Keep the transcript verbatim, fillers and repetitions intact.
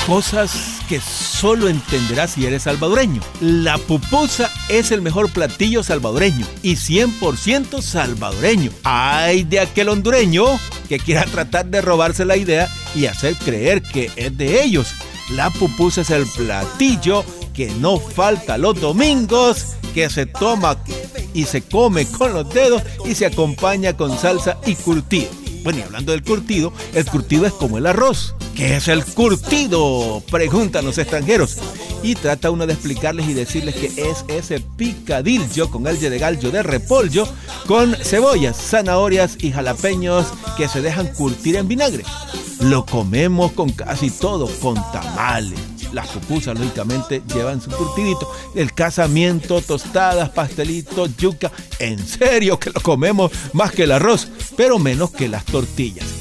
cosas que solo entenderás si eres salvadoreño. La pupusa es el mejor platillo salvadoreño y cien por ciento salvadoreño. Ay de aquel hondureño que quiera tratar de robarse la idea y hacer creer que es de ellos. La pupusa es el platillo que no falta los domingos, que se toma y se come con los dedos y se acompaña con salsa y curtido. Bueno, y hablando del curtido, el curtido es como el arroz. ¿Qué es el curtido?, preguntan los extranjeros. Y trata uno de explicarles y decirles que es ese picadillo con alga de gallo de repollo, con cebollas, zanahorias y jalapeños que se dejan curtir en vinagre. Lo comemos con casi todo, con tamales. Las pupusas, lógicamente, llevan su curtidito. El casamiento, tostadas, pastelitos, yuca. En serio que lo comemos más que el arroz, pero menos que las tortillas.